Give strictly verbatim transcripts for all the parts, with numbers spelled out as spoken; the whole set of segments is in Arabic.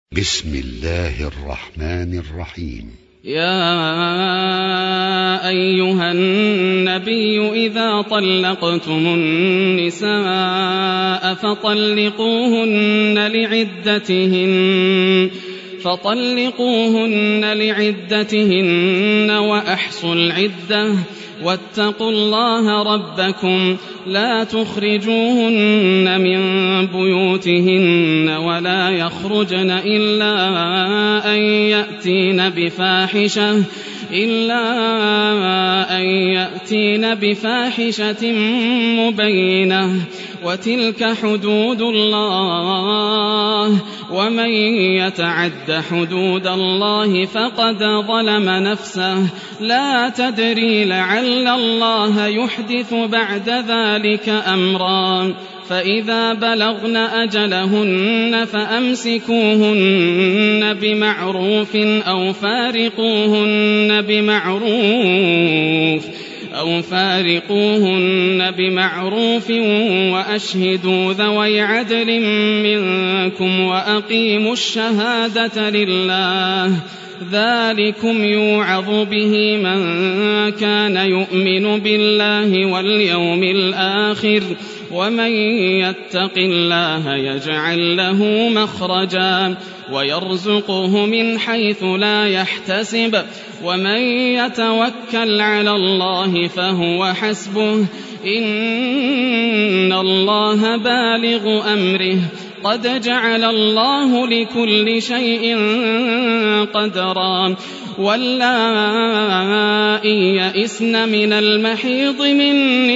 بسم الله الرحمن الرحيم. يا أيها النبي إذا طلقتم النساء فطلقوهن لعدتهن فطلقوهن لعدتهن وأحصوا العدة واتقوا الله ربكم لا تخرجوهن من بيوتهن ولا يخرجن إلا أن يأتين بفاحشة إلا أن يأتين بفاحشة مبينة وتلك حدود الله ومن يتعد حدود الله فقد ظلم نفسه لا تدري لعل الله يحدث بعد ذلك أمرا فإذا بلغن أجلهن فأمسكوهن بمعروف أو فارقوهن بمعروف أو فارقوهن بمعروف وأشهدوا ذوي عدل منكم وأقيموا الشهادة لله ذلكم يوعظ به من كان يؤمن بالله واليوم الآخر ومن يتق الله يجعل له مخرجا ويرزقه من حيث لا يحتسب ومن يتوكل على الله فهو حسبه إن الله بالغ أمره قد جعل الله لكل شيء قدرا واللائي يئسن من المحيض من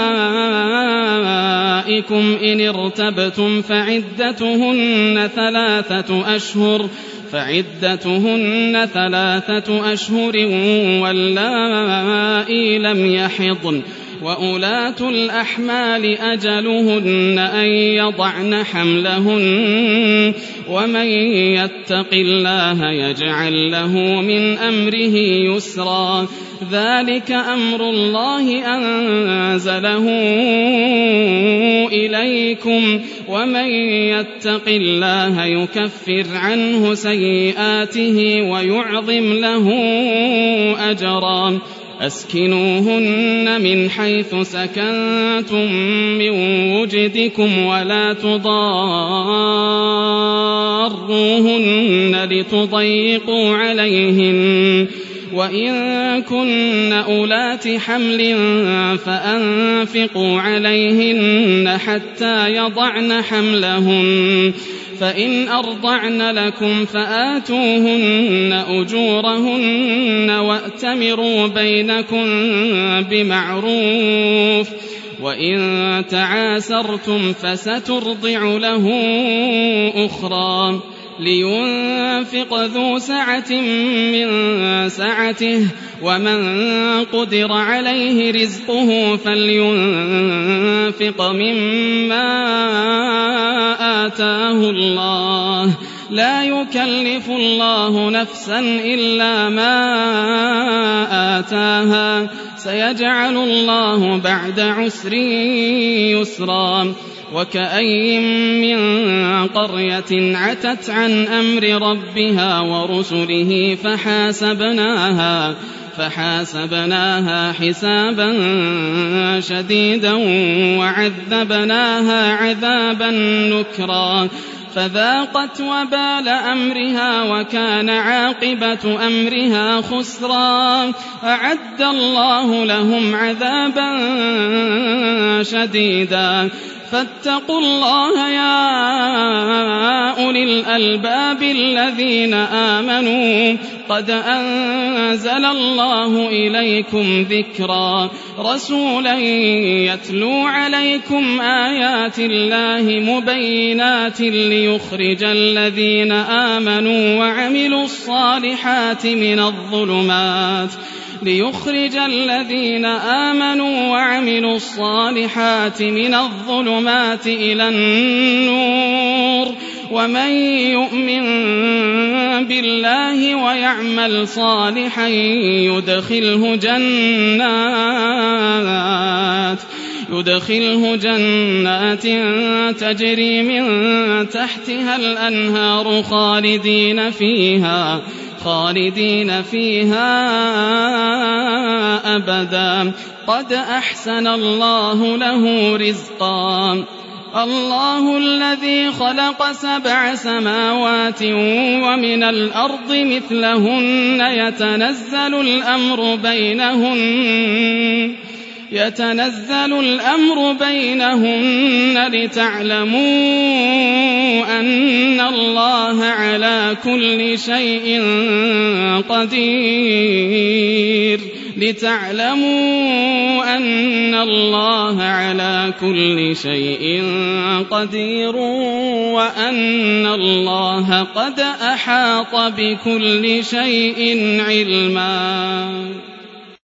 نسائكم إن ارتبتم فعدتهن ثلاثة أشهر فعدتهن ثلاثة أشهر واللائي لم يحضن وأولاة الأحمال أجلهن أن يضعن حملهن ومن يتق الله يجعل له من أمره يسرا ذلك أمر الله أنزله إليكم ومن يتق الله يكفر عنه سيئاته ويعظم له أجرا أسكنوهن من حيث سكنتم من وجدكم ولا تضاروهن لتضيقوا عليهن وإن كن أولات حمل فأنفقوا عليهن حتى يضعن حملهن فإن أرضعن لكم فآتوهن أجورهن وأتمروا بينكم بمعروف وإن تعاسرتم فسترضع له أخرى لينفق ذو سعة من سعته ومن قدر عليه رزقه فلينفق مما آتاه الله لا يكلف الله نفسا إلا ما آتاها سيجعل الله بعد عسر يسرا وكأي من قرية عتت عن أمر ربها ورسله فحاسبناها فحاسبناها حسابا شديدا وعذبناها عذابا نكرا فذاقت وبال أمرها وكان عاقبة أمرها خسرا أعد الله لهم عذابا شديدا فاتقوا الله يا أولي الألباب الذين آمنوا قد أنزل الله إليكم ذكرا رسولا يتلو عليكم آيات الله مبينات ليخرج الذين آمنوا وعملوا الصالحات من الظلمات ليخرج الذين آمنوا وعملوا الصالحات من الظلمات إلى النور ومن يؤمن بالله ويعمل صالحا يدخله جنات يدخله جنات تجري من تحتها الأنهار خالدين فيها خالدين فيها أبدا قد أحسن الله له رزقا الله الذي خلق سبع سماوات ومن الأرض مثلهن يتنزل الأمر بينهن يتنزل الأمر بينهن لتعلموا أن الله على كل شيء قدير لتعلموا أن الله على كل شيء قدير وأن الله قد أحاط بكل شيء علما.